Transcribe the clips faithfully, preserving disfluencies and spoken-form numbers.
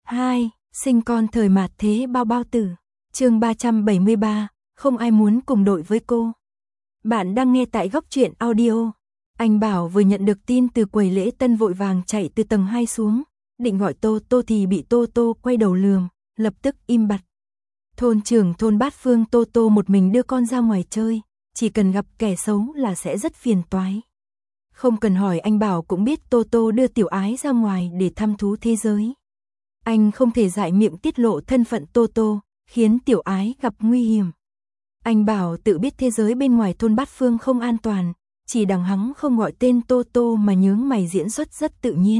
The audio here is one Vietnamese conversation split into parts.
hai. Sinh con thời mạt thế bao bao tử. Chương ba trăm bảy mươi ba, không ai muốn cùng đội với cô. Bạn đang nghe tại Góc Truyện Audio. Anh Bảo vừa nhận được tin từ quầy lễ tân vội vàng chạy từ tầng hai xuống, định gọi Tô Tô thì bị Tô Tô quay đầu lườm, lập tức im bặt. Thôn trưởng thôn Bát Phương Tô Tô một mình đưa con ra ngoài chơi, chỉ cần gặp kẻ xấu là sẽ rất phiền toái. Không cần hỏi anh Bảo cũng biết Tô Tô đưa tiểu ái ra ngoài để thăm thú thế giới. Anh không thể dại miệng tiết lộ thân phận Tô Tô, khiến tiểu ái gặp nguy hiểm. Anh Bảo tự biết thế giới bên ngoài thôn Bát Phương không an toàn, chỉ đằng hắn không gọi tên Tô Tô mà nhướng mày diễn xuất rất tự nhiên.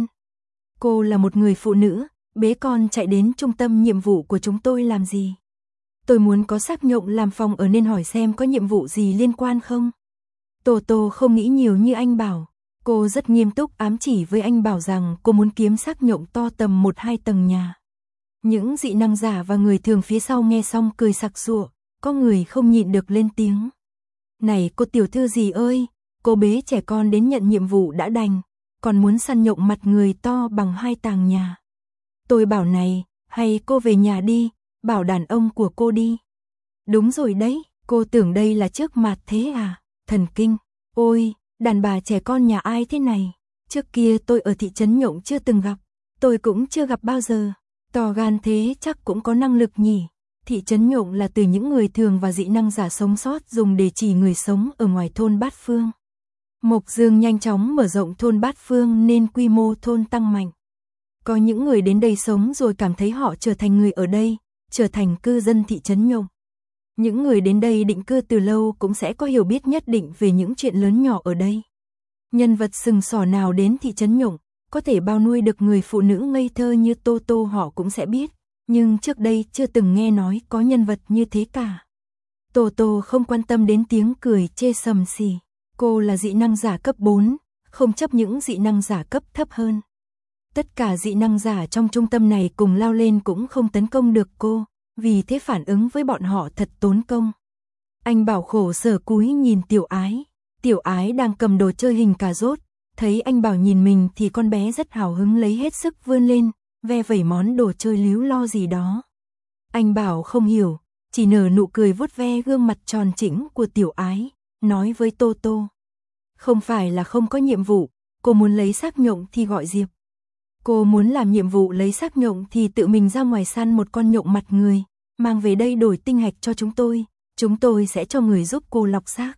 Cô là một người phụ nữ, bế con chạy đến trung tâm nhiệm vụ của chúng tôi làm gì? Tôi muốn có xác nhộng làm phòng ở nên hỏi xem có nhiệm vụ gì liên quan không? Tô Tô không nghĩ nhiều như anh Bảo. Cô rất nghiêm túc ám chỉ với anh Bảo rằng cô muốn kiếm xác nhộng to tầm một hai tầng nhà. Những dị năng giả và người thường phía sau nghe xong cười sặc sụa, có người không nhịn được lên tiếng. Này cô tiểu thư gì ơi, cô bế trẻ con đến nhận nhiệm vụ đã đành, còn muốn săn nhộng mặt người to bằng hai tàng nhà. Tôi bảo này, hay cô về nhà đi, bảo đàn ông của cô đi. Đúng rồi đấy, cô tưởng đây là trước mặt thế à, thần kinh, ôi. Đàn bà trẻ con nhà ai thế này? Trước kia tôi ở thị trấn Nhộng chưa từng gặp, tôi cũng chưa gặp bao giờ. To gan thế chắc cũng có năng lực nhỉ. Thị trấn Nhộng là từ những người thường và dị năng giả sống sót dùng để chỉ người sống ở ngoài thôn Bát Phương. Mộc Dương nhanh chóng mở rộng thôn Bát Phương nên quy mô thôn tăng mạnh. Có những người đến đây sống rồi cảm thấy họ trở thành người ở đây, trở thành cư dân thị trấn Nhộng. Những người đến đây định cư từ lâu cũng sẽ có hiểu biết nhất định về những chuyện lớn nhỏ ở đây. Nhân vật sừng sỏ nào đến thị trấn Nhộng, có thể bao nuôi được người phụ nữ ngây thơ như Tô Tô họ cũng sẽ biết, nhưng trước đây chưa từng nghe nói có nhân vật như thế cả. Tô Tô không quan tâm đến tiếng cười chê sầm xì, cô là dị năng giả cấp bốn, không chấp những dị năng giả cấp thấp hơn. Tất cả dị năng giả trong trung tâm này cùng lao lên cũng không tấn công được cô. Vì thế phản ứng với bọn họ thật tốn công. Anh Bảo khổ sở cúi nhìn tiểu ái. Tiểu ái đang cầm đồ chơi hình cà rốt. Thấy anh Bảo nhìn mình thì con bé rất hào hứng lấy hết sức vươn lên, ve vẩy món đồ chơi líu lo gì đó. Anh Bảo không hiểu, chỉ nở nụ cười vuốt ve gương mặt tròn chỉnh của tiểu ái, nói với Tô Tô. Không phải là không có nhiệm vụ, cô muốn lấy xác nhộng thì gọi Diệp. Cô muốn làm nhiệm vụ lấy xác nhộng thì tự mình ra ngoài săn một con nhộng mặt người, mang về đây đổi tinh hạch cho chúng tôi, chúng tôi sẽ cho người giúp cô lọc xác.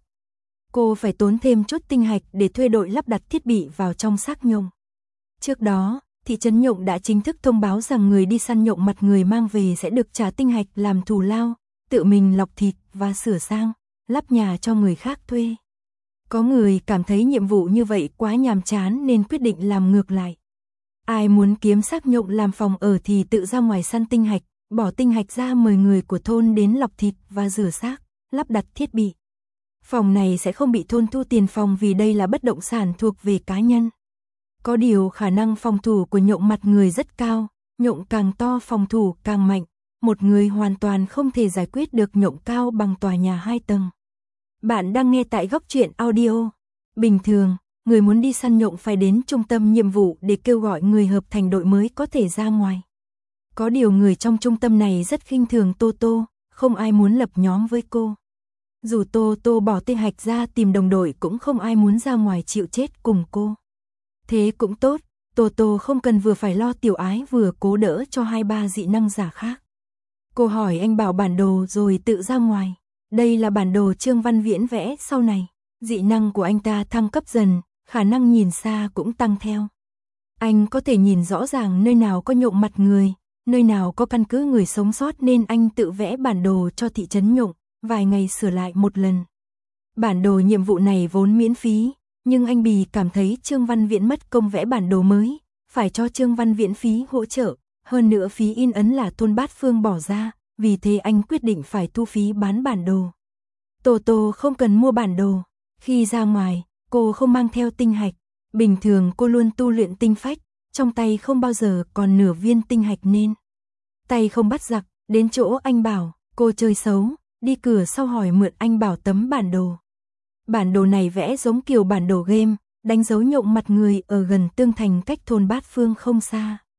Cô phải tốn thêm chút tinh hạch để thuê đội lắp đặt thiết bị vào trong xác nhộng. Trước đó, thị trấn Nhộng đã chính thức thông báo rằng người đi săn nhộng mặt người mang về sẽ được trả tinh hạch làm thù lao, tự mình lọc thịt và sửa sang, lắp nhà cho người khác thuê. Có người cảm thấy nhiệm vụ như vậy quá nhàm chán nên quyết định làm ngược lại. Ai muốn kiếm xác nhộng làm phòng ở thì tự ra ngoài săn tinh hạch, bỏ tinh hạch ra mời người của thôn đến lọc thịt và rửa xác, lắp đặt thiết bị. Phòng này sẽ không bị thôn thu tiền phòng vì đây là bất động sản thuộc về cá nhân. Có điều khả năng phòng thủ của nhộng mặt người rất cao, nhộng càng to phòng thủ càng mạnh, một người hoàn toàn không thể giải quyết được nhộng cao bằng tòa nhà hai tầng. Bạn đang nghe tại Góc Truyện Audio. Bình thường, người muốn đi săn nhộng phải đến trung tâm nhiệm vụ để kêu gọi người hợp thành đội mới có thể ra ngoài. Có điều người trong trung tâm này rất khinh thường Tô Tô, không ai muốn lập nhóm với cô. Dù Tô Tô bỏ tinh hạch ra tìm đồng đội cũng không ai muốn ra ngoài chịu chết cùng cô. Thế cũng tốt, Tô Tô không cần vừa phải lo tiểu ái vừa cố đỡ cho hai ba dị năng giả khác. Cô hỏi anh Bảo bản đồ rồi tự ra ngoài. Đây là bản đồ Trương Văn Viễn vẽ sau này. Dị năng của anh ta thăng cấp dần, khả năng nhìn xa cũng tăng theo. Anh có thể nhìn rõ ràng nơi nào có nhộng mặt người, nơi nào có căn cứ người sống sót nên anh tự vẽ bản đồ cho thị trấn Nhộng, vài ngày sửa lại một lần. Bản đồ nhiệm vụ này vốn miễn phí, nhưng anh Bì cảm thấy Trương Văn Viễn mất công vẽ bản đồ mới, phải cho Trương Văn Viễn phí hỗ trợ, hơn nữa phí in ấn là thôn Bát Phương bỏ ra, vì thế anh quyết định phải thu phí bán bản đồ. Tô Tô không cần mua bản đồ. Khi ra ngoài, cô không mang theo tinh hạch. Bình thường cô luôn tu luyện tinh phách, trong tay không bao giờ còn nửa viên tinh hạch nên. Tay không bắt giặc, đến chỗ anh Bảo, cô chơi xấu, đi cửa sau hỏi mượn anh Bảo tấm bản đồ. Bản đồ này vẽ giống kiểu bản đồ game, đánh dấu nhộng mặt người ở gần tương thành cách thôn Bát Phương không xa.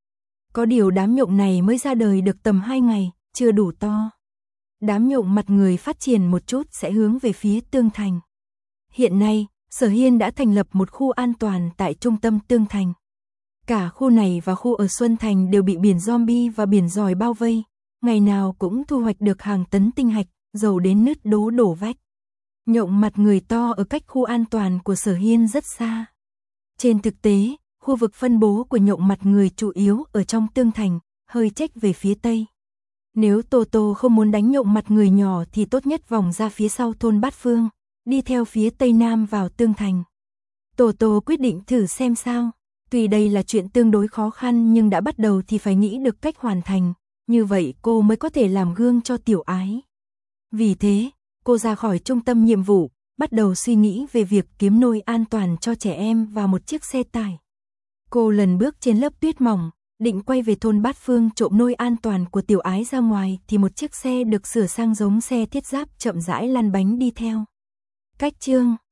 Có điều đám nhộng này mới ra đời được tầm hai ngày, chưa đủ to. Đám nhộng mặt người phát triển một chút sẽ hướng về phía Tương Thành. Hiện nay, Sở Hiên đã thành lập một khu an toàn tại trung tâm Tương Thành. Cả khu này và khu ở Xuân Thành đều bị biển zombie và biển giòi bao vây, ngày nào cũng thu hoạch được hàng tấn tinh hạch, dầu đến nứt đố đổ vách. Nhộng mặt người to ở cách khu an toàn của Sở Hiên rất xa. Trên thực tế, khu vực phân bố của nhộng mặt người chủ yếu ở trong Tương Thành, hơi chếch về phía tây. Nếu Tô Tô không muốn đánh nhộng mặt người nhỏ thì tốt nhất vòng ra phía sau thôn Bát Phương, đi theo phía tây nam vào Tương Thành. Tô Tô quyết định thử xem sao. Tuy đây là chuyện tương đối khó khăn nhưng đã bắt đầu thì phải nghĩ được cách hoàn thành, như vậy cô mới có thể làm gương cho Tiểu Ái. Vì thế, cô ra khỏi trung tâm nhiệm vụ, bắt đầu suy nghĩ về việc kiếm nôi an toàn cho trẻ em và một chiếc xe tải. Cô lần bước trên lớp tuyết mỏng, định quay về thôn Bát Phương trộm nôi an toàn của Tiểu Ái ra ngoài thì một chiếc xe được sửa sang giống xe thiết giáp chậm rãi lăn bánh đi theo. Cách chương